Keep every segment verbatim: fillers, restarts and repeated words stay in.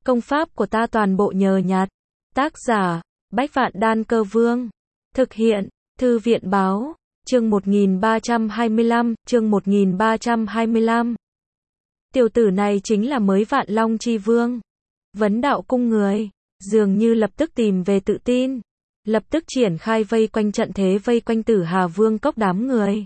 Công pháp của ta toàn bộ nhờ nhặt. Tác giả, Bách Vạn Đan Cơ Vương. Thực hiện, Thư viện Báo. Chương một nghìn ba trăm hai mươi lăm, chương một nghìn ba trăm hai mươi lăm. Tiểu tử này chính là mới Vạn Long Chi Vương. Vấn đạo cung người, dường như lập tức tìm về tự tin. Lập tức triển khai vây quanh trận thế vây quanh Tử Hà Vương cốc đám người.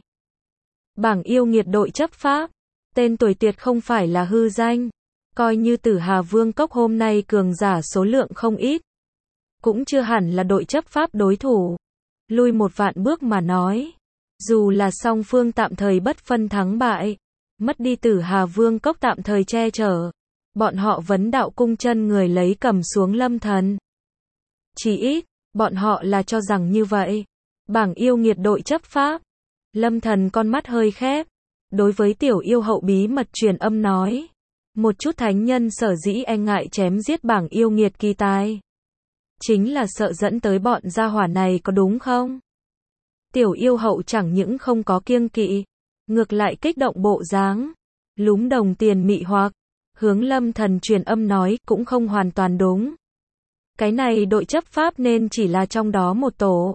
Bảng yêu nghiệt đội chấp pháp. Tên tuổi tuyệt không phải là hư danh. Coi như Tử Hà Vương cốc hôm nay cường giả số lượng không ít. Cũng chưa hẳn là đội chấp pháp đối thủ. Lui một vạn bước mà nói. Dù là song phương tạm thời bất phân thắng bại. Mất đi Tử Hà Vương cốc tạm thời che chở. Bọn họ vấn đạo cung chân người lấy cầm xuống Lâm Thần. Chỉ ít, bọn họ là cho rằng như vậy. Bảng yêu nghiệt đội chấp pháp. Lâm Thần con mắt hơi khép. Đối với tiểu yêu hậu bí mật truyền âm nói. Một chút thánh nhân sở dĩ e ngại chém giết bảng yêu nghiệt kỳ tài. Chính là sợ dẫn tới bọn gia hỏa này có đúng không? Tiểu yêu hậu chẳng những không có kiêng kỵ. Ngược lại kích động bộ dáng. Lúm đồng tiền mị hoặc. Hướng Lâm Thần truyền âm nói cũng không hoàn toàn đúng. Cái này đội chấp pháp nên chỉ là trong đó một tổ.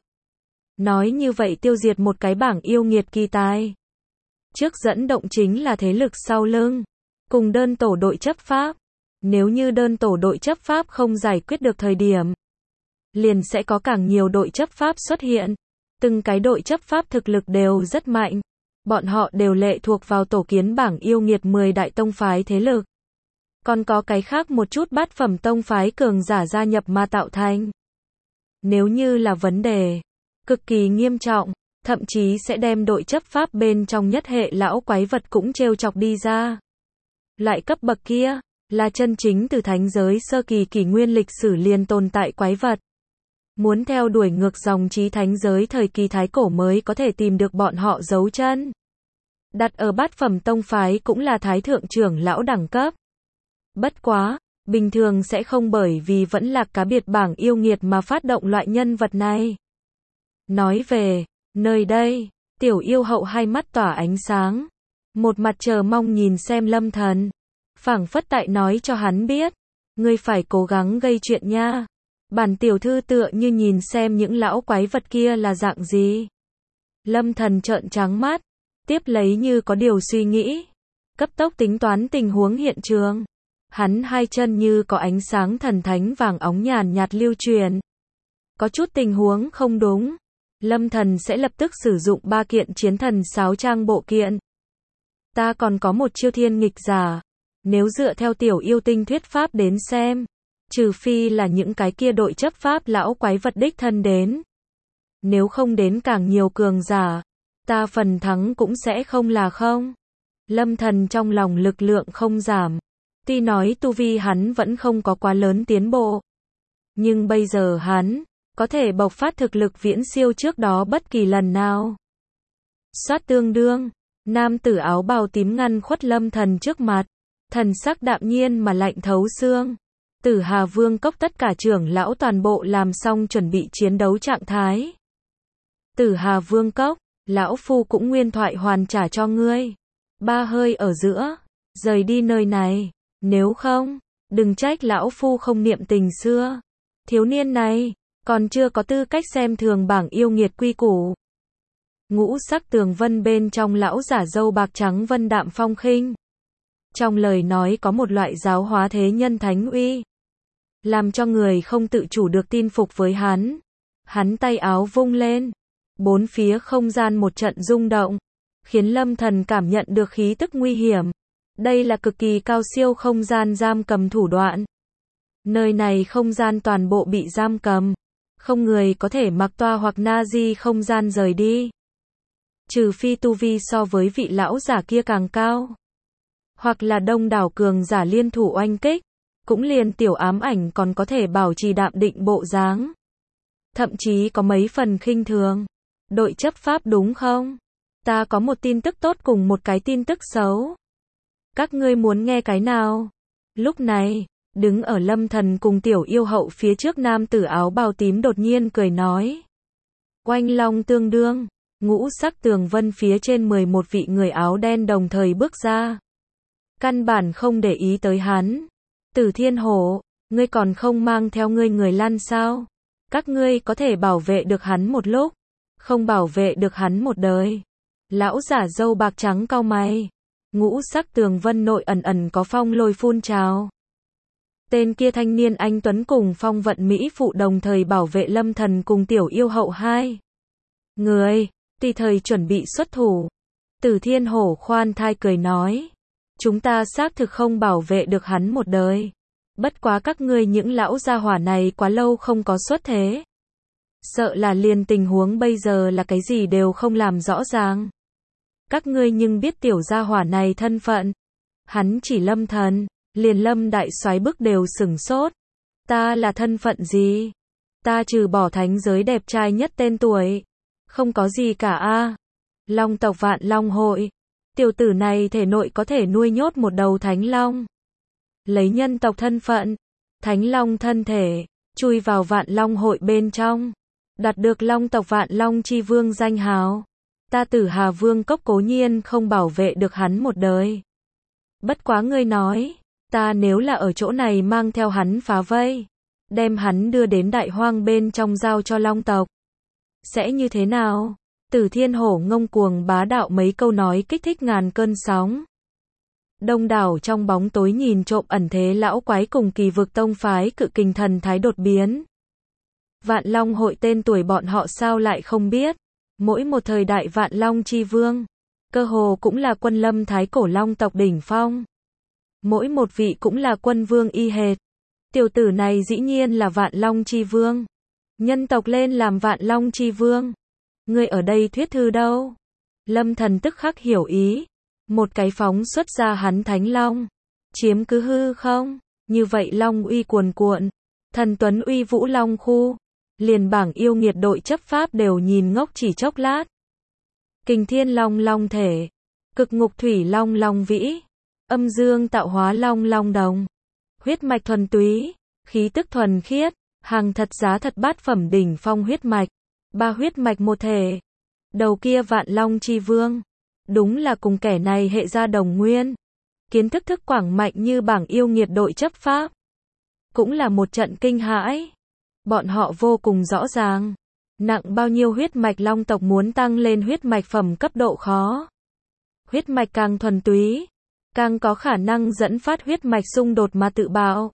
Nói như vậy tiêu diệt một cái bảng yêu nghiệt kỳ tài. Trước dẫn động chính là thế lực sau lưng. Cùng đơn tổ đội chấp pháp. Nếu như đơn tổ đội chấp pháp không giải quyết được thời điểm. Liền sẽ có càng nhiều đội chấp pháp xuất hiện. Từng cái đội chấp pháp thực lực đều rất mạnh. Bọn họ đều lệ thuộc vào tổ kiến bảng yêu nghiệt mười đại tông phái thế lực. Còn có cái khác một chút bát phẩm tông phái cường giả gia nhập mà tạo thành. Nếu như là vấn đề cực kỳ nghiêm trọng, thậm chí sẽ đem đội chấp pháp bên trong nhất hệ lão quái vật cũng trêu chọc đi ra. Loại cấp bậc kia, là chân chính từ thánh giới sơ kỳ kỷ nguyên lịch sử liền tồn tại quái vật. Muốn theo đuổi ngược dòng chí thánh giới thời kỳ thái cổ mới có thể tìm được bọn họ dấu chân. Đặt ở bát phẩm tông phái cũng là thái thượng trưởng lão đẳng cấp. Bất quá, bình thường sẽ không bởi vì vẫn là cá biệt bảng yêu nghiệt mà phát động loại nhân vật này. Nói về, nơi đây, tiểu yêu hậu hai mắt tỏa ánh sáng. Một mặt chờ mong nhìn xem Lâm Thần. Phảng phất tại nói cho hắn biết. Ngươi phải cố gắng gây chuyện nha. Bản tiểu thư tựa như nhìn xem những lão quái vật kia là dạng gì. Lâm Thần trợn trắng mắt. Tiếp lấy như có điều suy nghĩ. Cấp tốc tính toán tình huống hiện trường. Hắn hai chân như có ánh sáng thần thánh vàng óng nhàn nhạt lưu truyền. Có chút tình huống không đúng. Lâm Thần sẽ lập tức sử dụng ba kiện chiến thần sáo trang bộ kiện. Ta còn có một chiêu thiên nghịch giả. Nếu dựa theo tiểu yêu tinh thuyết pháp đến xem. Trừ phi là những cái kia đội chấp pháp lão quái vật đích thân đến. Nếu không đến càng nhiều cường giả. Ta phần thắng cũng sẽ không là không. Lâm Thần trong lòng lực lượng không giảm. Tuy nói tu vi hắn vẫn không có quá lớn tiến bộ. Nhưng bây giờ hắn có thể bộc phát thực lực viễn siêu trước đó bất kỳ lần nào. Xoát tương đương. Nam tử áo bào tím ngăn khuất Lâm Thần trước mặt. Thần sắc đạm nhiên mà lạnh thấu xương. Tử Hà Vương cốc tất cả trưởng lão toàn bộ làm xong chuẩn bị chiến đấu trạng thái. Tử Hà Vương cốc, lão phu cũng nguyên thoại hoàn trả cho ngươi. Ba hơi ở giữa, rời đi nơi này. Nếu không, đừng trách lão phu không niệm tình xưa. Thiếu niên này, còn chưa có tư cách xem thường bảng yêu nghiệt quy củ. Ngũ sắc tường vân bên trong lão giả râu bạc trắng vân đạm phong khinh. Trong lời nói có một loại giáo hóa thế nhân thánh uy. Làm cho người không tự chủ được tin phục với hắn. Hắn tay áo vung lên. Bốn phía không gian một trận rung động. Khiến Lâm Thần cảm nhận được khí tức nguy hiểm. Đây là cực kỳ cao siêu không gian giam cầm thủ đoạn. Nơi này không gian toàn bộ bị giam cầm. Không người có thể mặc toa hoặc na di không gian rời đi. Trừ phi tu vi so với vị lão giả kia càng cao. Hoặc là đông đảo cường giả liên thủ oanh kích. Cũng liền tiểu ám ảnh còn có thể bảo trì đạm định bộ dáng. Thậm chí có mấy phần khinh thường. Đội chấp pháp đúng không? Ta có một tin tức tốt cùng một cái tin tức xấu. Các ngươi muốn nghe cái nào? Lúc này, đứng ở Lâm Thần cùng tiểu yêu hậu phía trước nam tử áo bào tím đột nhiên cười nói. Oanh long tương đương, ngũ sắc tường vân phía trên mười một vị người áo đen đồng thời bước ra. Căn bản không để ý tới hắn. Tử Thiên Hổ, Ngươi còn không mang theo ngươi người lăn sao? Các ngươi có thể bảo vệ được hắn một lúc, không bảo vệ được hắn một đời. Lão giả râu bạc trắng cau mày. Ngũ sắc tường vân nội ẩn ẩn có phong lôi phun trào. Tên kia thanh niên anh tuấn cùng phong vận mỹ phụ đồng thời bảo vệ Lâm Thần cùng tiểu yêu hậu hai người, tùy thời chuẩn bị xuất thủ. Tử Thiên Hổ khoan thai cười nói, chúng ta xác thực không bảo vệ được hắn một đời. Bất quá các ngươi những lão gia hỏa này quá lâu không có xuất thế. Sợ là liền tình huống bây giờ là cái gì đều không làm rõ ràng. Các ngươi nhưng biết tiểu gia hỏa này thân phận. Hắn chỉ Lâm Thần, liền Lâm đại soái bức đều sửng sốt. Ta là thân phận gì? Ta trừ bỏ thánh giới đẹp trai nhất tên tuổi, không có gì cả a. Long tộc Vạn Long hội, tiểu tử này thể nội có thể nuôi nhốt một đầu thánh long. Lấy nhân tộc thân phận, thánh long thân thể, chui vào Vạn Long hội bên trong, đạt được Long tộc Vạn Long chi vương danh hào. Ta Tử Hà Vương cốc cố nhiên không bảo vệ được hắn một đời. Bất quá ngươi nói, ta nếu là ở chỗ này mang theo hắn phá vây, đem hắn đưa đến đại hoang bên trong giao cho Long tộc, sẽ như thế nào? Tử Thiên Hổ ngông cuồng bá đạo mấy câu nói kích thích ngàn cơn sóng. Đông đảo trong bóng tối nhìn trộm ẩn thế lão quái cùng Kỳ Vực tông phái cự kình thần thái đột biến. Vạn Long hội tên tuổi bọn họ sao lại không biết? Mỗi một thời đại Vạn Long chi vương, cơ hồ cũng là quân lâm thái cổ long tộc đỉnh phong. Mỗi một vị cũng là quân vương y hệt. Tiểu tử này dĩ nhiên là Vạn Long chi vương. Nhân tộc lên làm Vạn Long chi vương. Ngươi ở đây thuyết thư đâu? Lâm Thần tức khắc hiểu ý. Một cái phóng xuất ra hắn thánh long, chiếm cứ hư không? Như vậy long uy cuồn cuộn, thần tuấn uy vũ long khu, liền bảng yêu nghiệt đội chấp pháp đều nhìn ngốc chỉ chốc lát. Kình thiên long long thể, cực ngục thủy long long vĩ, âm dương tạo hóa long long đồng, huyết mạch thuần túy, khí tức thuần khiết, hàng thật giá thật bát phẩm đỉnh phong huyết mạch, ba huyết mạch một thể. Đầu kia Vạn Long chi vương, đúng là cùng kẻ này hệ gia đồng nguyên. Kiến thức thức quảng mạnh như bảng yêu nghiệt đội chấp pháp, cũng là một trận kinh hãi. Bọn họ vô cùng rõ ràng, nặng bao nhiêu huyết mạch long tộc muốn tăng lên huyết mạch phẩm cấp độ khó. Huyết mạch càng thuần túy, càng có khả năng dẫn phát huyết mạch xung đột mà tự bạo.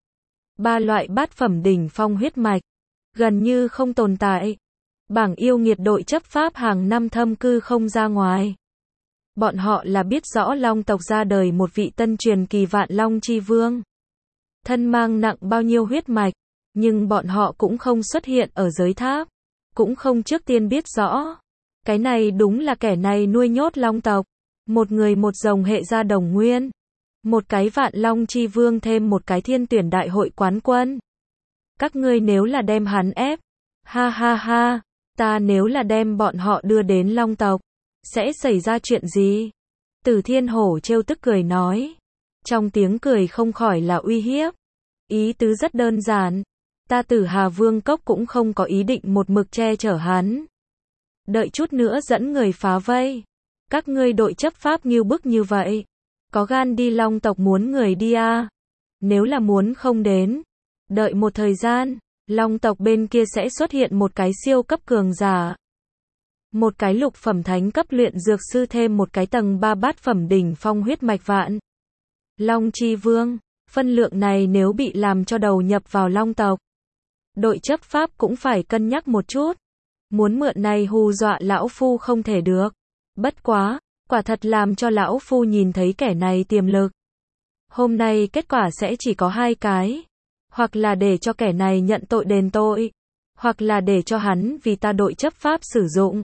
Ba loại bát phẩm đỉnh phong huyết mạch, gần như không tồn tại. Bảng yêu nghiệt đội chấp pháp hàng năm thâm cư không ra ngoài. Bọn họ là biết rõ long tộc ra đời một vị tân truyền kỳ Vạn Long chi vương. Thân mang nặng bao nhiêu huyết mạch, nhưng bọn họ cũng không xuất hiện ở giới tháp, cũng không trước tiên biết rõ. Cái này đúng là kẻ này nuôi nhốt long tộc. Một người một rồng hệ gia đồng nguyên. Một cái Vạn Long chi vương thêm một cái thiên tuyển đại hội quán quân. Các ngươi nếu là đem hắn ép, ha ha ha, ta nếu là đem bọn họ đưa đến long tộc, sẽ xảy ra chuyện gì? Tử Thiên Hổ trêu tức cười nói. Trong tiếng cười không khỏi là uy hiếp. Ý tứ rất đơn giản. Ta Tử Hà Vương cốc cũng không có ý định một mực che chở hắn. Đợi chút nữa dẫn người phá vây. Các ngươi đội chấp pháp nghiêu bức như vậy, có gan đi long tộc muốn người đi à? Nếu là muốn không đến, đợi một thời gian, long tộc bên kia sẽ xuất hiện một cái siêu cấp cường giả. Một cái lục phẩm thánh cấp luyện dược sư thêm một cái tầng ba bát phẩm đỉnh phong huyết mạch Vạn Long chi vương. Phân lượng này nếu bị làm cho đầu nhập vào long tộc, đội chấp pháp cũng phải cân nhắc một chút. Muốn mượn này hù dọa lão phu không thể được. Bất quá, quả thật làm cho lão phu nhìn thấy kẻ này tiềm lực. Hôm nay kết quả sẽ chỉ có hai cái. Hoặc là để cho kẻ này nhận tội đền tội, hoặc là để cho hắn vì ta đội chấp pháp sử dụng.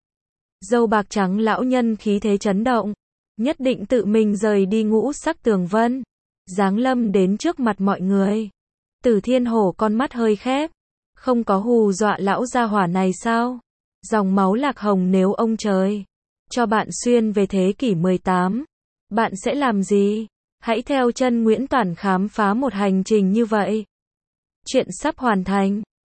Dâu bạc trắng lão nhân khí thế chấn động, nhất định tự mình rời đi ngũ sắc tường vân, giáng lâm đến trước mặt mọi người. Tử Thiên Hổ con mắt hơi khép, không có hù dọa lão gia hỏa này sao? Dòng máu lạc hồng nếu ông trời cho bạn xuyên về thế kỷ mười tám, bạn sẽ làm gì? Hãy theo chân Nguyễn Toản khám phá một hành trình như vậy. Chuyện sắp hoàn thành.